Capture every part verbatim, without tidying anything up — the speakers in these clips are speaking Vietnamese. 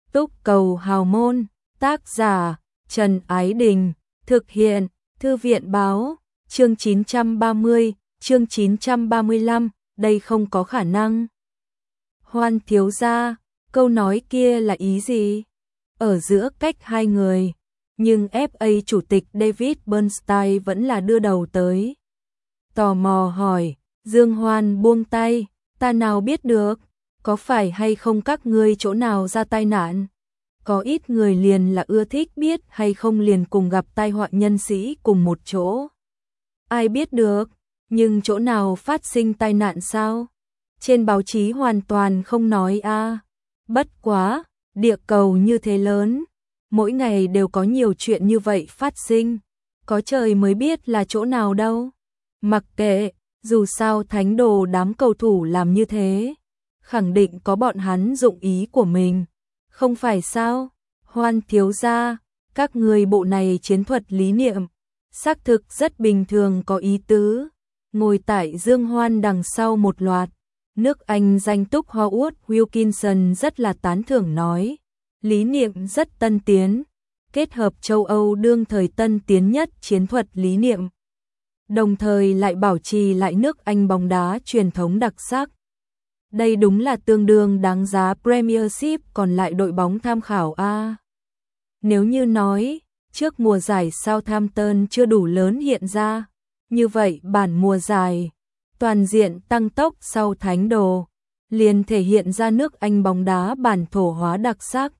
Túc cầu hào môn, tác giả Trần Ái Đình, thực hiện Thư viện báo, chương chín trăm ba mươi, chương chín trăm ba mươi lăm, đây không có khả năng. Hoan thiếu gia, câu nói kia là ý gì? Ở giữa cách hai người, nhưng ép a chủ tịch David Bernstein vẫn là đưa đầu tới. Tò mò hỏi, Dương Hoan buông tay, ta nào biết được, có phải hay không các ngươi chỗ nào ra tai nạn? Có ít người liền là ưa thích biết hay không liền cùng gặp tai họa nhân sĩ cùng một chỗ. Ai biết được, nhưng chỗ nào phát sinh tai nạn sao? Trên báo chí hoàn toàn không nói a. À. Bất quá, địa cầu như thế lớn, mỗi ngày đều có nhiều chuyện như vậy phát sinh, có trời mới biết là chỗ nào đâu. Mặc kệ, dù sao thánh đồ đám cầu thủ làm như thế, khẳng định có bọn hắn dụng ý của mình, không phải sao? Hoan thiếu gia, các người bộ này chiến thuật lý niệm, xác thực rất bình thường có ý tứ. Ngồi tại Dương Hoan đằng sau một loạt, nước Anh danh túc Howard Wilkinson rất là tán thưởng nói, lý niệm rất tân tiến, kết hợp châu Âu đương thời tân tiến nhất chiến thuật lý niệm, đồng thời lại bảo trì lại nước Anh bóng đá truyền thống đặc sắc. Đây đúng là tương đương đáng giá Premiership còn lại đội bóng tham khảo a. Nếu như nói, trước mùa giải Southampton chưa đủ lớn hiện ra, như vậy bản mùa giải, toàn diện tăng tốc sau thánh đồ, liền thể hiện ra nước Anh bóng đá bản thổ hóa đặc sắc.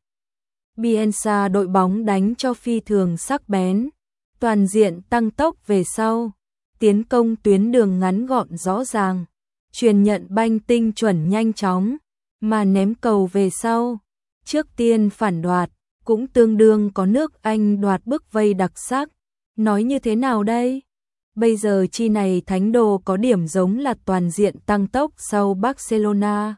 Bielsa đội bóng đánh cho phi thường sắc bén, toàn diện tăng tốc về sau, tiến công tuyến đường ngắn gọn rõ ràng, truyền nhận banh tinh chuẩn nhanh chóng, mà ném cầu về sau, trước tiên phản đoạt, cũng tương đương có nước Anh đoạt bức vây đặc sắc. Nói như thế nào đây? Bây giờ chi này thánh đồ có điểm giống là toàn diện tăng tốc sau Barcelona.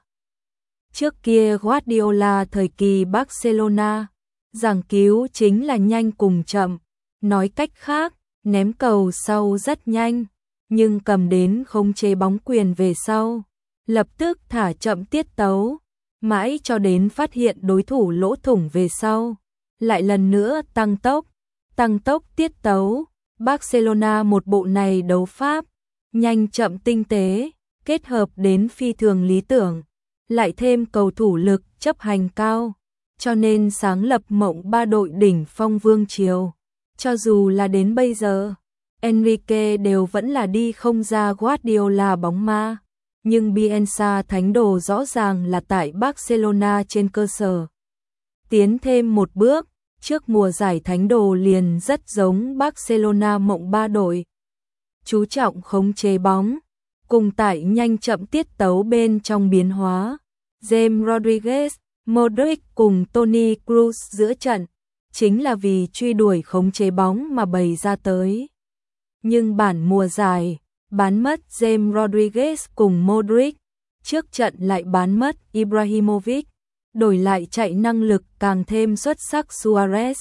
Trước kia Guardiola thời kỳ Barcelona, giảng cứu chính là nhanh cùng chậm, nói cách khác, ném cầu sau rất nhanh, nhưng cầm đến khống chế bóng quyền về sau, lập tức thả chậm tiết tấu, mãi cho đến phát hiện đối thủ lỗ thủng về sau, lại lần nữa tăng tốc, tăng tốc tiết tấu. Barcelona một bộ này đấu pháp, nhanh chậm tinh tế, kết hợp đến phi thường lý tưởng, lại thêm cầu thủ lực chấp hành cao, cho nên sáng lập mộng ba đội đỉnh phong vương triều. Cho dù là đến bây giờ, Enrique đều vẫn là đi không ra Guardiola bóng ma, nhưng Bielsa thánh đồ rõ ràng là tại Barcelona trên cơ sở tiến thêm một bước. Trước mùa giải thánh đồ liền rất giống Barcelona mộng ba đội, chú trọng khống chế bóng, cùng tại nhanh chậm tiết tấu bên trong biến hóa. James Rodriguez, Modric cùng Toni Kroos giữa trận, chính là vì truy đuổi khống chế bóng mà bày ra tới. Nhưng bản mùa giải, bán mất James Rodriguez cùng Modric, trước trận lại bán mất Ibrahimovic, đổi lại chạy năng lực càng thêm xuất sắc Suarez.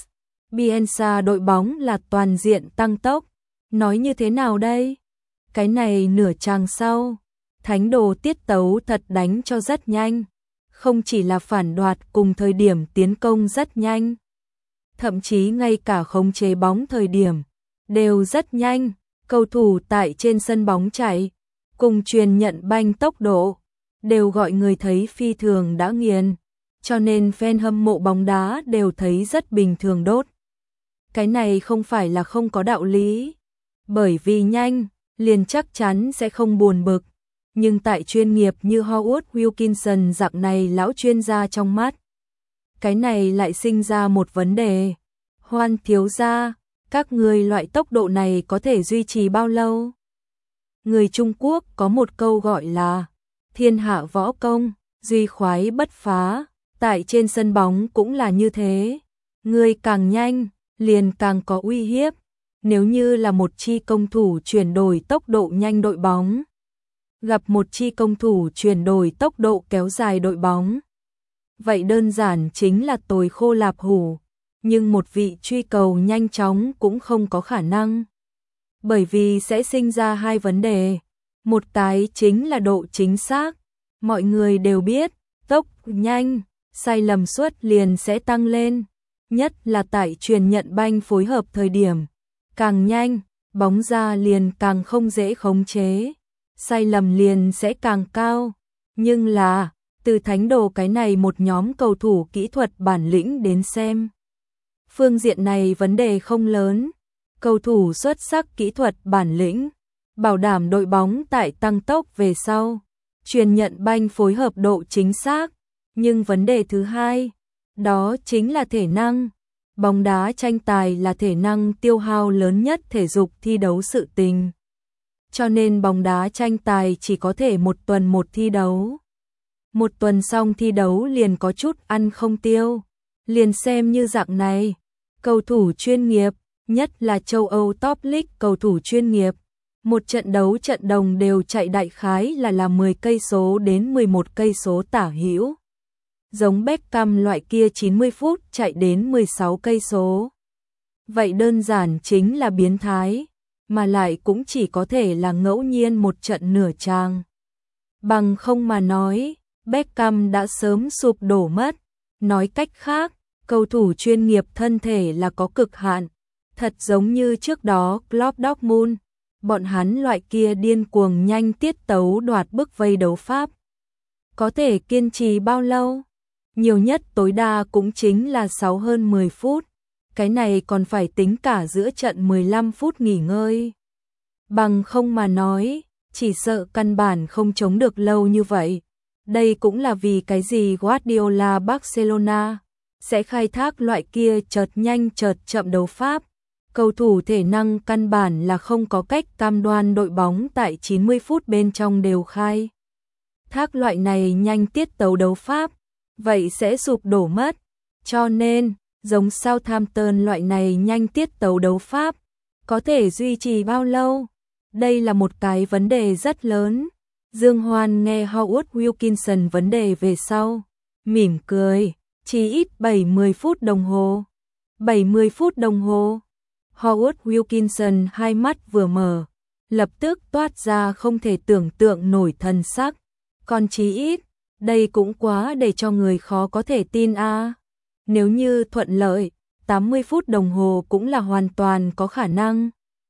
Bielsa đội bóng là toàn diện tăng tốc. Nói như thế nào đây? Cái này nửa chàng sau, thánh đồ tiết tấu thật đánh cho rất nhanh, không chỉ là phản đoạt cùng thời điểm tiến công rất nhanh, thậm chí ngay cả khống chế bóng thời điểm đều rất nhanh, cầu thủ tại trên sân bóng chạy, cùng truyền nhận banh tốc độ, đều gọi người thấy phi thường đã nghiền. Cho nên fan hâm mộ bóng đá đều thấy rất bình thường đốt. Cái này không phải là không có đạo lý, bởi vì nhanh, liền chắc chắn sẽ không buồn bực. Nhưng tại chuyên nghiệp như Howard Wilkinson dạng này lão chuyên gia trong mắt, cái này lại sinh ra một vấn đề. Hoan thiếu gia, các người loại tốc độ này có thể duy trì bao lâu? Người Trung Quốc có một câu gọi là thiên hạ võ công, duy khoái bất phá. Tại trên sân bóng cũng là như thế, người càng nhanh, liền càng có uy hiếp. Nếu như là một chi công thủ chuyển đổi tốc độ nhanh đội bóng, gặp một chi công thủ chuyển đổi tốc độ kéo dài đội bóng, vậy đơn giản chính là tồi khô lạp hủ. Nhưng một vị truy cầu nhanh chóng cũng không có khả năng, bởi vì sẽ sinh ra hai vấn đề. Một cái chính là độ chính xác, mọi người đều biết, tốc nhanh sai lầm suất liền sẽ tăng lên, nhất là tại truyền nhận banh phối hợp thời điểm. Càng nhanh, bóng ra liền càng không dễ khống chế, sai lầm liền sẽ càng cao. Nhưng là, từ thánh đồ cái này một nhóm cầu thủ kỹ thuật bản lĩnh đến xem, phương diện này vấn đề không lớn. Cầu thủ xuất sắc kỹ thuật bản lĩnh, bảo đảm đội bóng tại tăng tốc về sau, truyền nhận banh phối hợp độ chính xác. Nhưng vấn đề thứ hai, đó chính là thể năng. Bóng đá tranh tài là thể năng tiêu hao lớn nhất thể dục thi đấu sự tình. Cho nên bóng đá tranh tài chỉ có thể một tuần một thi đấu. Một tuần xong thi đấu liền có chút ăn không tiêu. Liền xem như dạng này, cầu thủ chuyên nghiệp, nhất là châu Âu Top League cầu thủ chuyên nghiệp, một trận đấu trận đồng đều chạy đại khái là là mười cây số đến mười một cây số tả hữu. Giống Beckham loại kia chín mươi phút chạy đến mười sáu cây số. Vậy đơn giản chính là biến thái, mà lại cũng chỉ có thể là ngẫu nhiên một trận nửa trang. Bằng không mà nói, Beckham đã sớm sụp đổ mất. Nói cách khác, cầu thủ chuyên nghiệp thân thể là có cực hạn. Thật giống như trước đó Klopp Dortmund, bọn hắn loại kia điên cuồng nhanh tiết tấu đoạt bức vây đấu pháp. Có thể kiên trì bao lâu? Nhiều nhất tối đa cũng chính là sáu hơn mười phút. Cái này còn phải tính cả giữa trận mười lăm phút nghỉ ngơi. Bằng không mà nói, chỉ sợ căn bản không chống được lâu như vậy. Đây cũng là vì cái gì Guardiola Barcelona sẽ khai thác loại kia chợt nhanh chợt chậm đấu pháp. Cầu thủ thể năng căn bản là không có cách cam đoan đội bóng tại chín mươi phút bên trong đều khai thác loại này nhanh tiết tấu đấu pháp, vậy sẽ sụp đổ mất. Cho nên, giống Southampton loại này nhanh tiết tấu đấu pháp, có thể duy trì bao lâu? Đây là một cái vấn đề rất lớn. Dương Hoan nghe Howard Wilkinson vấn đề về sau, mỉm cười, chỉ ít bảy mươi phút đồng hồ. bảy mươi phút đồng hồ. Howard Wilkinson hai mắt vừa mở, lập tức toát ra không thể tưởng tượng nổi thần sắc. Còn chí ít, đây cũng quá để cho người khó có thể tin a. À. Nếu như thuận lợi, tám mươi phút đồng hồ cũng là hoàn toàn có khả năng.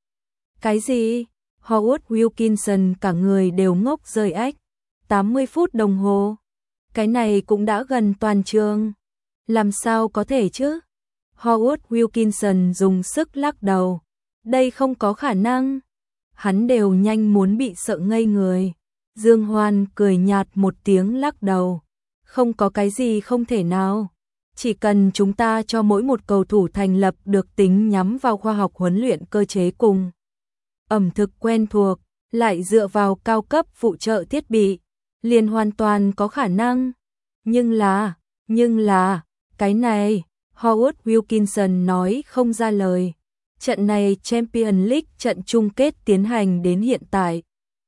Cái gì? Howard Wilkinson cả người đều ngốc rơi ếch. tám mươi phút đồng hồ? Cái này cũng đã gần toàn trường. Làm sao có thể chứ? Howard Wilkinson dùng sức lắc đầu. Đây không có khả năng. Hắn đều nhanh muốn bị sợ ngây người. Dương Hoan cười nhạt một tiếng lắc đầu. Không có cái gì không thể nào. Chỉ cần chúng ta cho mỗi một cầu thủ thành lập được tính nhắm vào khoa học huấn luyện cơ chế cùng ẩm thực quen thuộc, lại dựa vào cao cấp phụ trợ thiết bị, liền hoàn toàn có khả năng. Nhưng là, nhưng là, cái này, Howard Wilkinson nói không ra lời. Trận này Champions League trận chung kết tiến hành đến hiện tại.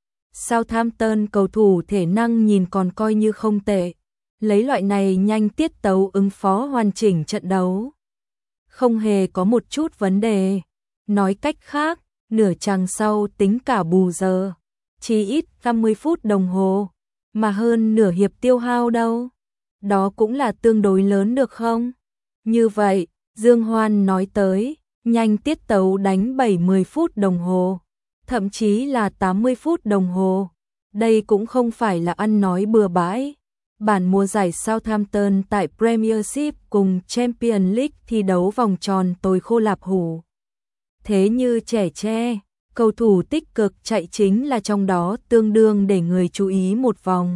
Southampton cầu thủ thể năng nhìn còn coi như không tệ. Lấy loại này nhanh tiết tấu ứng phó hoàn chỉnh trận đấu. Không hề có một chút vấn đề. Nói cách khác, nửa chặng sau tính cả bù giờ. Chỉ ít năm mươi phút đồng hồ. Mà hơn nửa hiệp tiêu hao đâu. Đó cũng là tương đối lớn được không? Như vậy, Dương Hoan nói tới, nhanh tiết tấu đánh bảy mươi phút đồng hồ. Thậm chí là tám mươi phút đồng hồ. Đây cũng không phải là ăn nói bừa bãi. Bản mùa giải Southampton tại Premiership cùng Champions League thi đấu vòng tròn tối khô lạp hủ. Thế như trẻ tre, cầu thủ tích cực chạy chính là trong đó tương đương để người chú ý một vòng.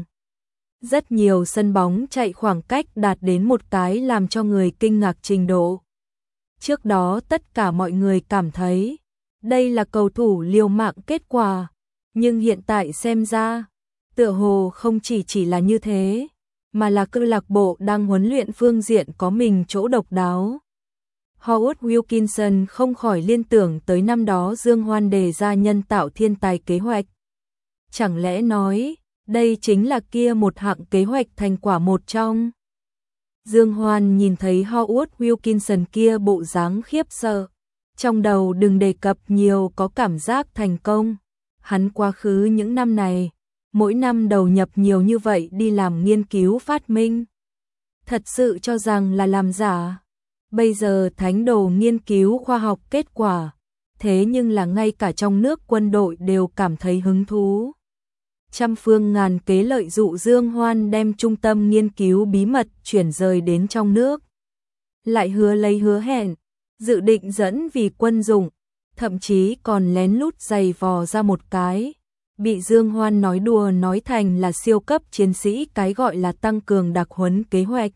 Rất nhiều sân bóng chạy khoảng cách đạt đến một cái làm cho người kinh ngạc trình độ. Trước đó tất cả mọi người cảm thấy đây là cầu thủ liều mạng kết quả, nhưng hiện tại xem ra, tựa hồ không chỉ chỉ là như thế, mà là câu lạc bộ đang huấn luyện phương diện có mình chỗ độc đáo. Howard Wilkinson không khỏi liên tưởng tới năm đó Dương Hoan đề ra nhân tạo thiên tài kế hoạch. Chẳng lẽ nói, đây chính là kia một hạng kế hoạch thành quả một trong. Dương Hoan nhìn thấy Howard Wilkinson kia bộ dáng khiếp sợ. Trong đầu đừng đề cập nhiều có cảm giác thành công. Hắn quá khứ những năm này, mỗi năm đầu nhập nhiều như vậy đi làm nghiên cứu phát minh. Thật sự cho rằng là làm giả. Bây giờ thánh đồ nghiên cứu khoa học kết quả, thế nhưng là ngay cả trong nước quân đội đều cảm thấy hứng thú. Trăm phương ngàn kế lợi dụ Dương Hoan đem trung tâm nghiên cứu bí mật chuyển rời đến trong nước. Lại hứa lấy hứa hẹn, dự định dẫn vì quân dụng, thậm chí còn lén lút giày vò ra một cái. Bị Dương Hoan nói đùa nói thành là siêu cấp chiến sĩ, cái gọi là tăng cường đặc huấn kế hoạch.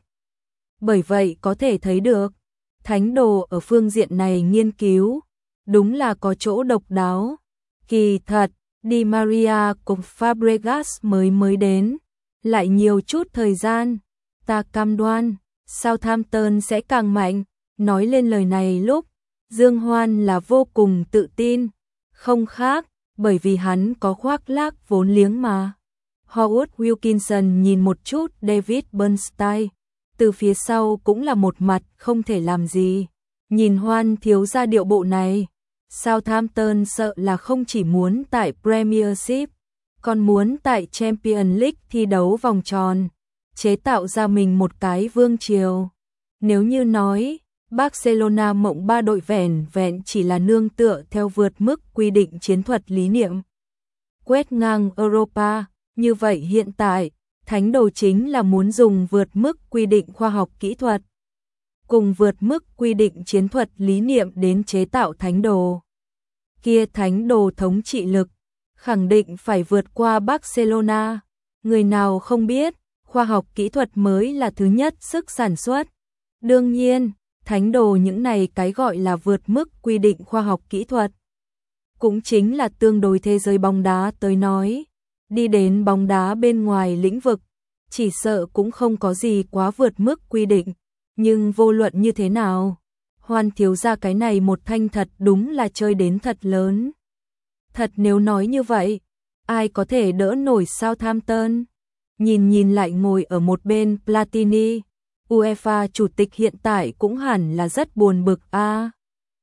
Bởi vậy có thể thấy được, thánh đồ ở phương diện này nghiên cứu, đúng là có chỗ độc đáo. Kỳ thật, Di Maria cùng Fabregas mới mới đến, lại nhiều chút thời gian, ta cam đoan, Southampton sẽ càng mạnh. Nói lên lời này lúc, Dương Hoan là vô cùng tự tin, không khác, bởi vì hắn có khoác lác vốn liếng mà. Howard Wilkinson nhìn một chút David Bernstein, từ phía sau cũng là một mặt không thể làm gì. Nhìn Hoan thiếu gia điệu bộ này, Southampton sợ là không chỉ muốn tại Premiership, còn muốn tại Champions League thi đấu vòng tròn, chế tạo ra mình một cái vương triều. Nếu như nói, Barcelona mộng ba đội vẻn vẹn chỉ là nương tựa theo vượt mức quy định chiến thuật lý niệm, quét ngang Europa, như vậy hiện tại, thánh đồ chính là muốn dùng vượt mức quy định khoa học kỹ thuật, cùng vượt mức quy định chiến thuật lý niệm đến chế tạo thánh đồ. Kia thánh đồ thống trị lực, khẳng định phải vượt qua Barcelona. Người nào không biết, khoa học kỹ thuật mới là thứ nhất sức sản xuất. Đương nhiên, thánh đồ những này cái gọi là vượt mức quy định khoa học kỹ thuật, cũng chính là tương đối thế giới bóng đá tới nói. Đi đến bóng đá bên ngoài lĩnh vực, chỉ sợ cũng không có gì quá vượt mức quy định. Nhưng vô luận như thế nào, Hoan thiếu gia cái này một thanh thật đúng là chơi đến thật lớn. Thật nếu nói như vậy, ai có thể đỡ nổi Southampton? Nhìn nhìn lại ngồi ở một bên Platini, UEFA chủ tịch hiện tại cũng hẳn là rất buồn bực a. À,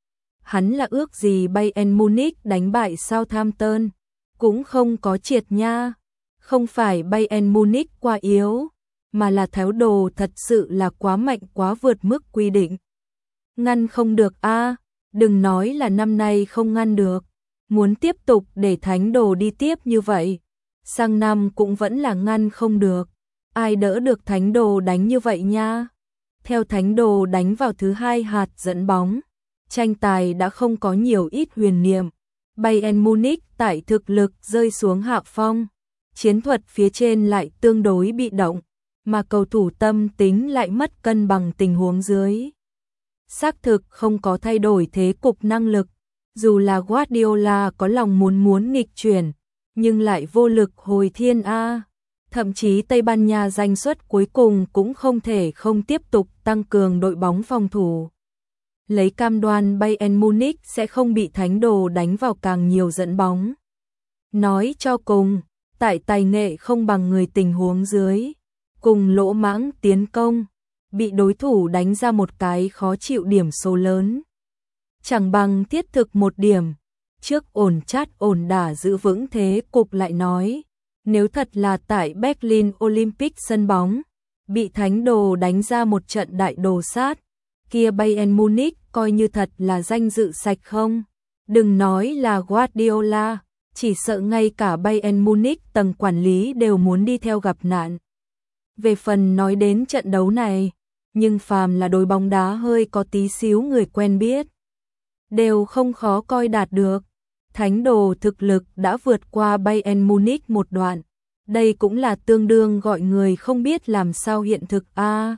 hắn là ước gì Bayern Munich đánh bại Southampton, cũng không có triệt nha. Không phải Bayern Munich quá yếu, mà là thái độ thật sự là quá mạnh quá vượt mức quy định. Ngăn không được a, à, đừng nói là năm nay không ngăn được, muốn tiếp tục để thánh đồ đi tiếp như vậy, sang năm cũng vẫn là ngăn không được. Ai đỡ được thánh đồ đánh như vậy nha. Theo thánh đồ đánh vào thứ hai hạt dẫn bóng, tranh tài đã không có nhiều ít huyền niệm. Bayern Munich tại thực lực rơi xuống hạ phong, chiến thuật phía trên lại tương đối bị động, mà cầu thủ tâm tính lại mất cân bằng tình huống dưới. Xác thực không có thay đổi thế cục năng lực, dù là Guardiola có lòng muốn muốn nghịch chuyển, nhưng lại vô lực hồi thiên a. Thậm chí Tây Ban Nha danh suất cuối cùng cũng không thể không tiếp tục tăng cường đội bóng phòng thủ. Lấy cam đoan Bayern Munich sẽ không bị thánh đồ đánh vào càng nhiều dẫn bóng. Nói cho cùng, tại tài nghệ không bằng người tình huống dưới, cùng lỗ mãng tiến công, bị đối thủ đánh ra một cái khó chịu điểm số lớn. Chẳng bằng thiết thực một điểm, trước ổn chát ổn đả giữ vững thế cục lại nói. Nếu thật là tại Berlin Olympic sân bóng, bị thánh đồ đánh ra một trận đại đồ sát, kia Bayern Munich coi như thật là danh dự sạch không? Đừng nói là Guardiola, chỉ sợ ngay cả Bayern Munich tầng quản lý đều muốn đi theo gặp nạn. Về phần nói đến trận đấu này, nhưng phàm là đối bóng đá hơi có tí xíu người quen biết, đều không khó coi đạt được. Thánh đồ thực lực đã vượt qua Bayern Munich một đoạn, đây cũng là tương đương gọi người không biết làm sao hiện thực a. À,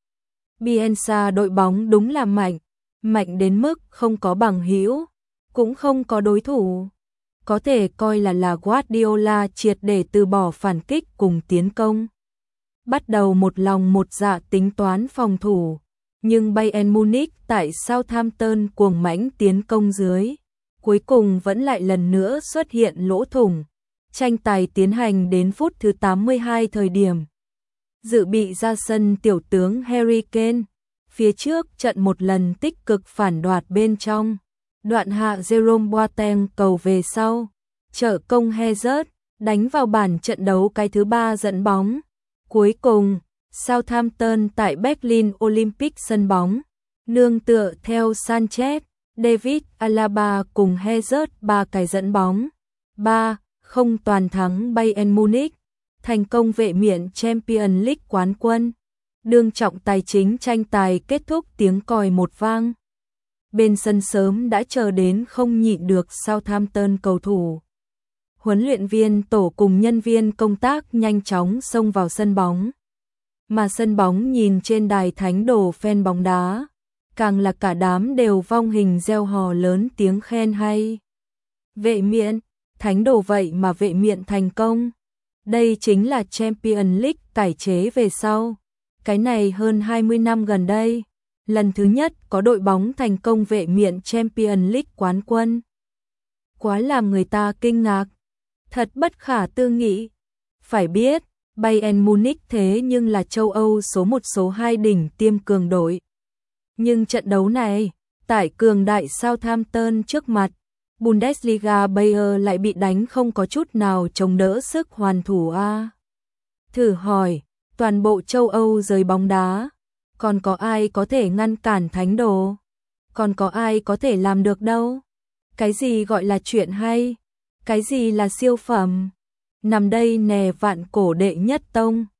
Bielsa đội bóng đúng là mạnh, mạnh đến mức không có bằng hữu, cũng không có đối thủ. Có thể coi là là Guardiola triệt để từ bỏ phản kích cùng tiến công. Bắt đầu một lòng một dạ tính toán phòng thủ, nhưng Bayern Munich tại Southampton cuồng mãnh tiến công dưới, cuối cùng vẫn lại lần nữa xuất hiện lỗ thủng. Tranh tài tiến hành đến phút thứ tám mươi hai thời điểm. Dự bị ra sân tiểu tướng Harry Kane, phía trước trận một lần tích cực phản đoạt bên trong. Đoạn hạ Jerome Boateng cầu về sau, trợ công Hazard, đánh vào bản trận đấu cái thứ ba dẫn bóng. Cuối cùng, Southampton tại Berlin Olympic sân bóng, nương tựa theo Sanchez, David Alaba cùng Hazard ba cái dẫn bóng. ba không toàn thắng Bayern Munich, thành công vệ miện Champions League quán quân. Đương trọng tài chính tranh tài kết thúc tiếng còi một vang. Bên sân sớm đã chờ đến không nhịn được Southampton cầu thủ. Huấn luyện viên tổ cùng nhân viên công tác nhanh chóng xông vào sân bóng. Mà sân bóng nhìn trên đài thánh đồ fan bóng đá, càng là cả đám đều vong hình reo hò lớn tiếng khen hay. Vệ miện, thánh đồ vậy mà vệ miện thành công. Đây chính là Champions League cải chế về sau. Cái này hơn hai mươi năm gần đây, lần thứ nhất có đội bóng thành công vệ miện Champions League quán quân. Quá làm người ta kinh ngạc, thật bất khả tư nghị. Phải biết, Bayern Munich thế nhưng là châu Âu số một số hai đỉnh tiêm cường đội. Nhưng trận đấu này, tại cường đại Southampton trước mặt, Bundesliga Bayer lại bị đánh không có chút nào chống đỡ sức hoàn thủ a. Thử hỏi, toàn bộ châu Âu giới bóng đá, còn có ai có thể ngăn cản thánh đồ? Còn có ai có thể làm được đâu? Cái gì gọi là chuyện hay? Cái gì là siêu phẩm? Nằm đây nè vạn cổ đệ nhất tông.